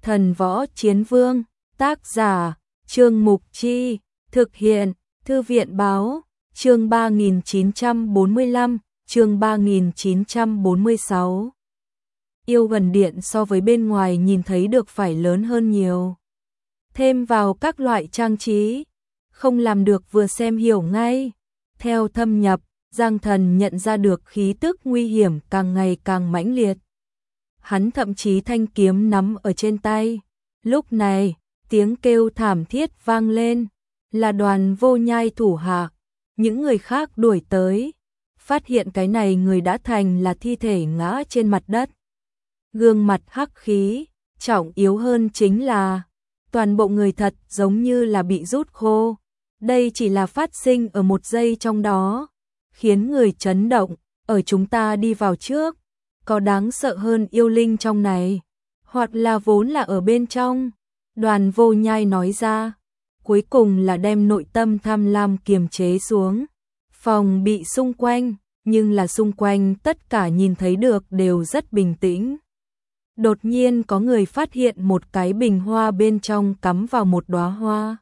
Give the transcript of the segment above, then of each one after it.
Thần Võ Chiến Vương, tác giả, Trương Mục Chi, thực hiện, Thư viện Báo, chương 3945, chương 3946. Yêu Vân Điện so với bên ngoài nhìn thấy được phải lớn hơn nhiều. Thêm vào các loại trang trí, không làm được vừa xem hiểu ngay. Theo thâm nhập, Giang Thần nhận ra được khí tức nguy hiểm càng ngày càng mãnh liệt. Hắn thậm chí thanh kiếm nắm ở trên tay. Lúc này, tiếng kêu thảm thiết vang lên, là Đoàn Vô Nhai thủ hạ. Những người khác đuổi tới, phát hiện cái này người đã thành là thi thể ngã trên mặt đất. Gương mặt hắc khí, trọng yếu hơn chính là toàn bộ người thật giống như là bị rút khô. Đây chỉ là phát sinh ở một giây trong đó, khiến người chấn động. Ở chúng ta đi vào trước, có đáng sợ hơn yêu linh trong này, hoặc là vốn là ở bên trong. Đoàn Vô Nhai nói ra, cuối cùng là đem nội tâm tham lam kiềm chế xuống. Phòng bị xung quanh, nhưng là xung quanh tất cả nhìn thấy được đều rất bình tĩnh. Đột nhiên có người phát hiện một cái bình hoa bên trong cắm vào một đóa hoa.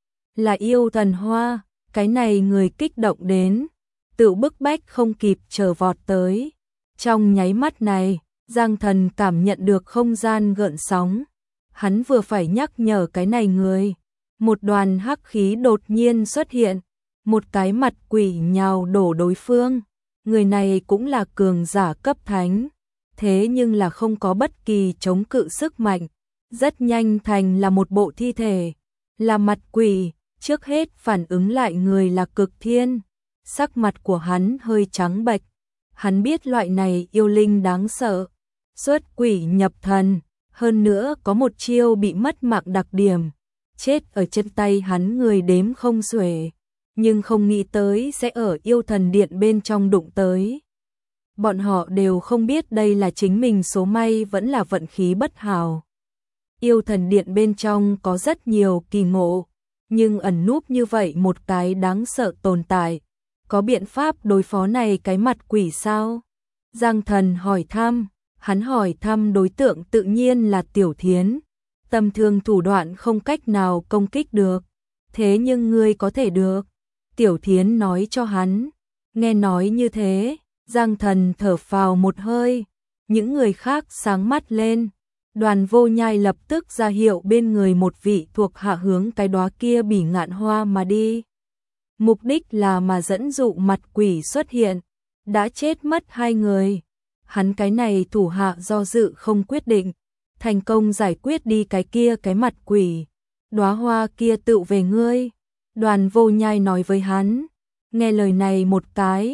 Là yêu thần hoa, cái này người kích động đến, tự bức bách không kịp chờ vọt tới. Trong nháy mắt này, Giang Thần cảm nhận được không gian gợn sóng. Hắn vừa phải nhắc nhở cái này người, một đoàn hắc khí đột nhiên xuất hiện, một cái mặt quỷ nhào đổ đối phương. Người này cũng là cường giả cấp thánh, thế nhưng là không có bất kỳ chống cự sức mạnh, rất nhanh thành là một bộ thi thể, là mặt quỷ. Trước hết phản ứng lại người là Cực Thiên, sắc mặt của hắn hơi trắng bệch. Hắn biết loại này yêu linh đáng sợ, xuất quỷ nhập thần, hơn nữa có một chiêu bị mất mạng đặc điểm, chết ở chân tay hắn người đếm không xuể, nhưng không nghĩ tới sẽ ở yêu thần điện bên trong đụng tới. Bọn họ đều không biết đây là chính mình số may vẫn là vận khí bất hảo. Yêu thần điện bên trong có rất nhiều kỳ ngộ, nhưng ẩn núp như vậy một cái đáng sợ tồn tại. Có biện pháp đối phó này cái mặt quỷ sao? Giang Thần hỏi thăm, hắn hỏi thăm đối tượng tự nhiên là Tiểu Thiến. Tầm thường thủ đoạn không cách nào công kích được, thế nhưng ngươi có thể được. Tiểu Thiến nói cho hắn. Nghe nói như thế, Giang Thần thở phào một hơi, những người khác sáng mắt lên. Đoàn Vô Nhai lập tức ra hiệu bên người một vị thuộc hạ hướng cái đóa kia bỉ ngạn hoa mà đi. Mục đích là mà dẫn dụ mặt quỷ xuất hiện, đã chết mất 2 người. Hắn cái này thủ hạ do dự không quyết định, thành công giải quyết đi cái mặt quỷ. Đóa hoa kia tự về ngươi. Đoàn Vô Nhai nói với hắn. Nghe lời này một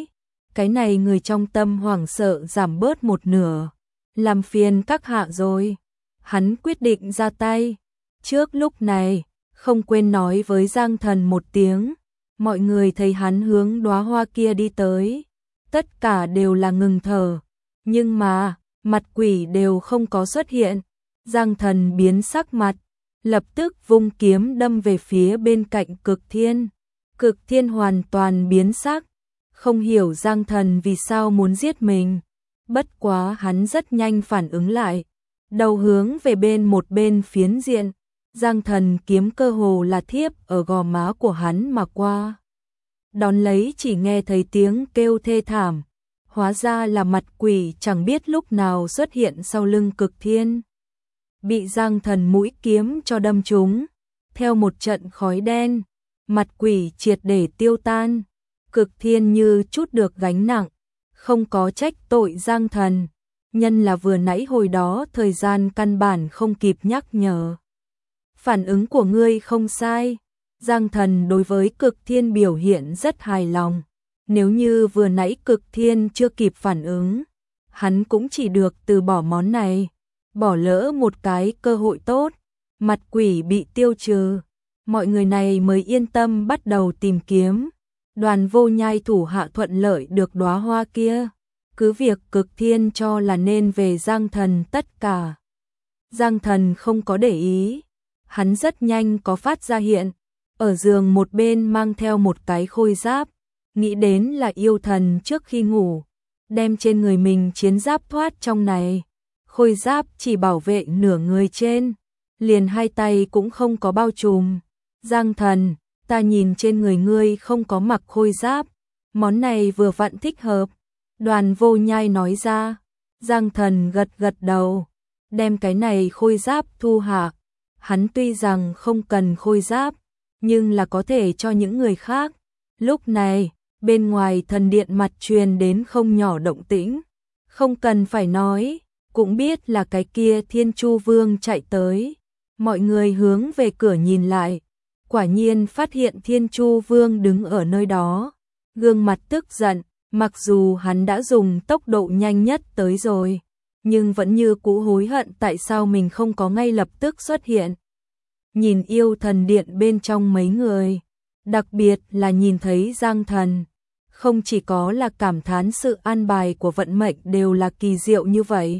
cái này người trong tâm hoảng sợ giảm bớt một nửa. Làm phiền các hạ rồi. Hắn quyết định ra tay. Trước lúc này, không quên nói với Giang Thần một tiếng. Mọi người thấy hắn hướng đóa hoa kia đi tới, tất cả đều là ngừng thở, nhưng mà, mặt quỷ đều không có xuất hiện. Giang Thần biến sắc mặt, lập tức vung kiếm đâm về phía bên cạnh Cực Thiên. Cực Thiên hoàn toàn biến sắc, không hiểu Giang Thần vì sao muốn giết mình. Bất quá hắn rất nhanh phản ứng lại, đầu hướng về một bên phiến diện. Giang Thần kiếm cơ hồ là thiếp ở gò má của hắn mà qua. Đón lấy chỉ nghe thấy tiếng kêu thê thảm, hóa ra là mặt quỷ chẳng biết lúc nào xuất hiện sau lưng Cực Thiên. Bị Giang Thần mũi kiếm cho đâm trúng, theo một trận khói đen, mặt quỷ triệt để tiêu tan. Cực Thiên như chút được gánh nặng, không có trách tội Giang Thần, nhân là vừa nãy hồi đó thời gian căn bản không kịp nhắc nhở. Phản ứng của ngươi không sai. Giang Thần đối với Cực Thiên biểu hiện rất hài lòng. Nếu như vừa nãy Cực Thiên chưa kịp phản ứng, hắn cũng chỉ được từ bỏ món này. Bỏ lỡ một cái cơ hội tốt, mặt quỷ bị tiêu trừ. Mọi người này mới yên tâm bắt đầu tìm kiếm. Đoàn Vô Nhai thủ hạ thuận lợi được đóa hoa kia. Cứ việc Cực Thiên cho là nên về Giang Thần tất cả. Giang Thần không có để ý. Hắn rất nhanh có phát ra hiện, ở giường một bên mang theo một cái khôi giáp, nghĩ đến là yêu thần trước khi ngủ, đem trên người mình chiến giáp thoát trong này. Khôi giáp chỉ bảo vệ nửa người trên, liền hai tay cũng không có bao trùm. Giang Thần, ta nhìn trên người ngươi không có mặc khôi giáp, món này vừa vặn thích hợp. Đoàn Vô Nhai nói ra. Giang Thần gật gật đầu, đem cái này khôi giáp thu hạ. Hắn tuy rằng không cần khôi giáp, nhưng là có thể cho những người khác. Lúc này, bên ngoài thần điện mặt truyền đến không nhỏ động tĩnh. Không cần phải nói, cũng biết là cái kia Thiên Chu Vương chạy tới. Mọi người hướng về cửa nhìn lại, quả nhiên phát hiện Thiên Chu Vương đứng ở nơi đó, gương mặt tức giận, mặc dù hắn đã dùng tốc độ nhanh nhất tới rồi, nhưng vẫn như cũ hối hận tại sao mình không có ngay lập tức xuất hiện. Nhìn yêu thần điện bên trong mấy người, đặc biệt là nhìn thấy Giang Thần, không chỉ có là cảm thán sự an bài của vận mệnh đều là kỳ diệu như vậy.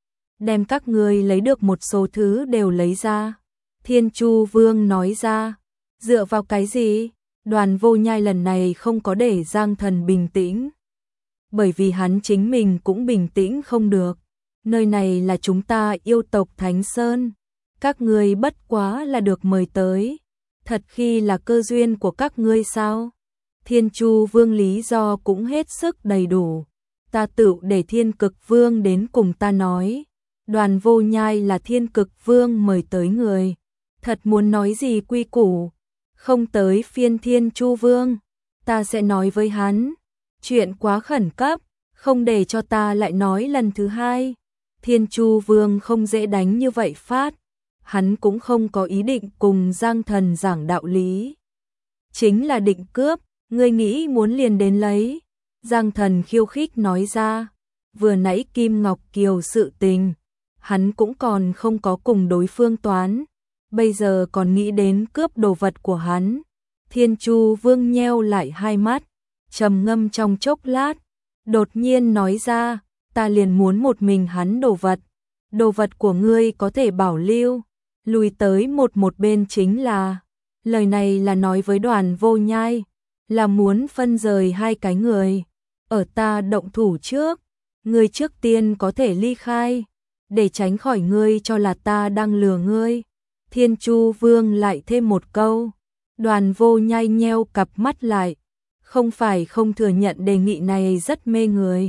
Đem các ngươi lấy được một số thứ đều lấy ra. Thiên Chu Vương nói ra. Dựa vào cái gì? Đoàn Vô Nhai lần này không có để Giang Thần bình tĩnh. Bởi vì hắn chính mình cũng bình tĩnh không được. Nơi này là chúng ta yêu tộc Thánh Sơn. Các ngươi bất quá là được mời tới. Thật khi là cơ duyên của các ngươi sao? Thiên Chu Vương lý do cũng hết sức đầy đủ. Ta tự để Thiên Cực Vương đến cùng ta nói. Đoàn Vô Nhai là Thiên Cực Vương mời tới người. Thật muốn nói gì quy củ. Không tới phiên Thiên Chu Vương. Ta sẽ nói với hắn. Chuyện quá khẩn cấp. Không để cho ta lại nói lần thứ hai. Thiên Chu Vương không dễ đánh như vậy phát. Hắn cũng không có ý định cùng Giang Thần giảng đạo lý. Chính là định cướp. Ngươi nghĩ muốn liền đến lấy. Giang Thần khiêu khích nói ra. Vừa nãy Kim Ngọc Kiều sự tình, hắn cũng còn không có cùng đối phương toán. Bây giờ còn nghĩ đến cướp đồ vật của hắn. Thiên Chu Vương nheo lại hai mắt, trầm ngâm trong chốc lát, đột nhiên nói ra, ta liền muốn một mình hắn đồ vật. Đồ vật của ngươi có thể bảo lưu. Lùi tới một bên chính là. Lời này là nói với Đoàn Vô Nhai, là muốn phân rời hai cái người. Ở ta động thủ trước, ngươi trước tiên có thể ly khai, để tránh khỏi ngươi cho là ta đang lừa ngươi. Thiên Chu Vương lại thêm một câu. Đoàn Vô Nhai nheo cặp mắt lại, không phải không thừa nhận đề nghị này rất mê người.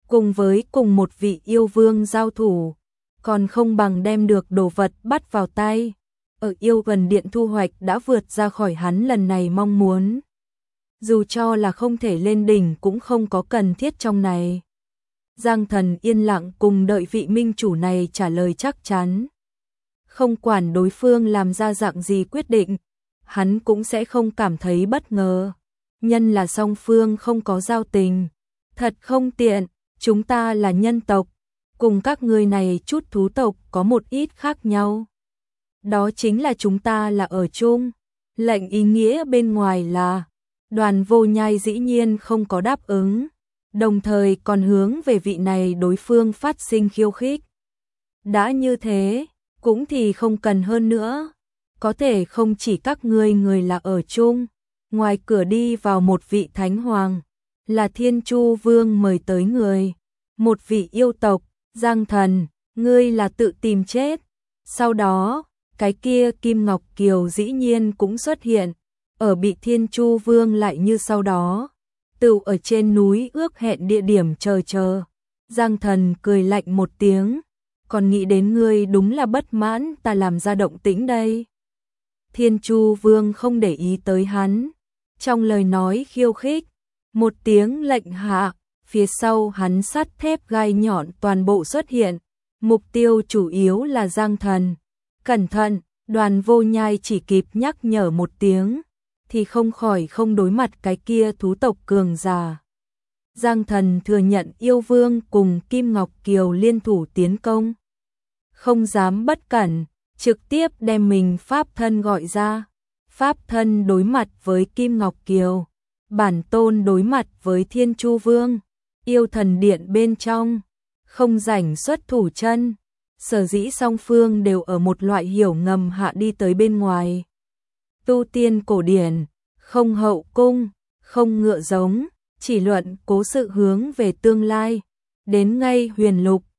Cùng một vị yêu vương giao thủ, còn không bằng đem được đồ vật bắt vào tay. Ở yêu gần điện thu hoạch đã vượt ra khỏi hắn lần này mong muốn. Dù cho là không thể lên đỉnh cũng không có cần thiết trong này. Giang Thần yên lặng cùng đợi vị minh chủ này trả lời chắc chắn. Không quản đối phương làm ra dạng gì quyết định, hắn cũng sẽ không cảm thấy bất ngờ. Nhân là song phương không có giao tình. Thật không tiện, chúng ta là nhân tộc, cùng các ngươi này chút thú tộc có một ít khác nhau. Đó chính là chúng ta là ở chung. Lệnh ý nghĩa bên ngoài là Đoàn Vô Nhai dĩ nhiên không có đáp ứng, đồng thời còn hướng về vị này đối phương phát sinh khiêu khích. Đã như thế, cũng thì không cần hơn nữa. Có thể không chỉ các ngươi người là ở chung, ngoài cửa đi vào một vị thánh hoàng, là Thiên Chu Vương mời tới người. Một vị yêu tộc, Giang Thần, ngươi là tự tìm chết. Sau đó, cái kia Kim Ngọc Kiều dĩ nhiên cũng xuất hiện, ở bị Thiên Chu Vương lại như sau đó. Tự ở trên núi ước hẹn địa điểm chờ. Giang Thần cười lạnh một tiếng, còn nghĩ đến ngươi đúng là bất mãn ta làm ra động tĩnh đây. Thiên Chu Vương không để ý tới hắn, trong lời nói khiêu khích, một tiếng lệnh hạ, phía sau hắn sắt thép gai nhọn toàn bộ xuất hiện, mục tiêu chủ yếu là Giang Thần. Cẩn thận, Đoàn Vô Nhai chỉ kịp nhắc nhở một tiếng, thì không khỏi không đối mặt cái kia thú tộc cường giả. Giang Thần thừa nhận yêu vương cùng Kim Ngọc Kiều liên thủ tiến công. Không dám bất cẩn, trực tiếp đem mình pháp thân gọi ra. Pháp thân đối mặt với Kim Ngọc Kiều, bản tôn đối mặt với Thiên Chu Vương. Yêu thần điện bên trong, không rảnh xuất thủ chân. Sở dĩ song phương đều ở một loại hiểu ngầm hạ đi tới bên ngoài. Tu tiên cổ điển, không hậu cung, không ngựa giống, chỉ luận cố sự hướng về tương lai. Đến ngay huyền lục,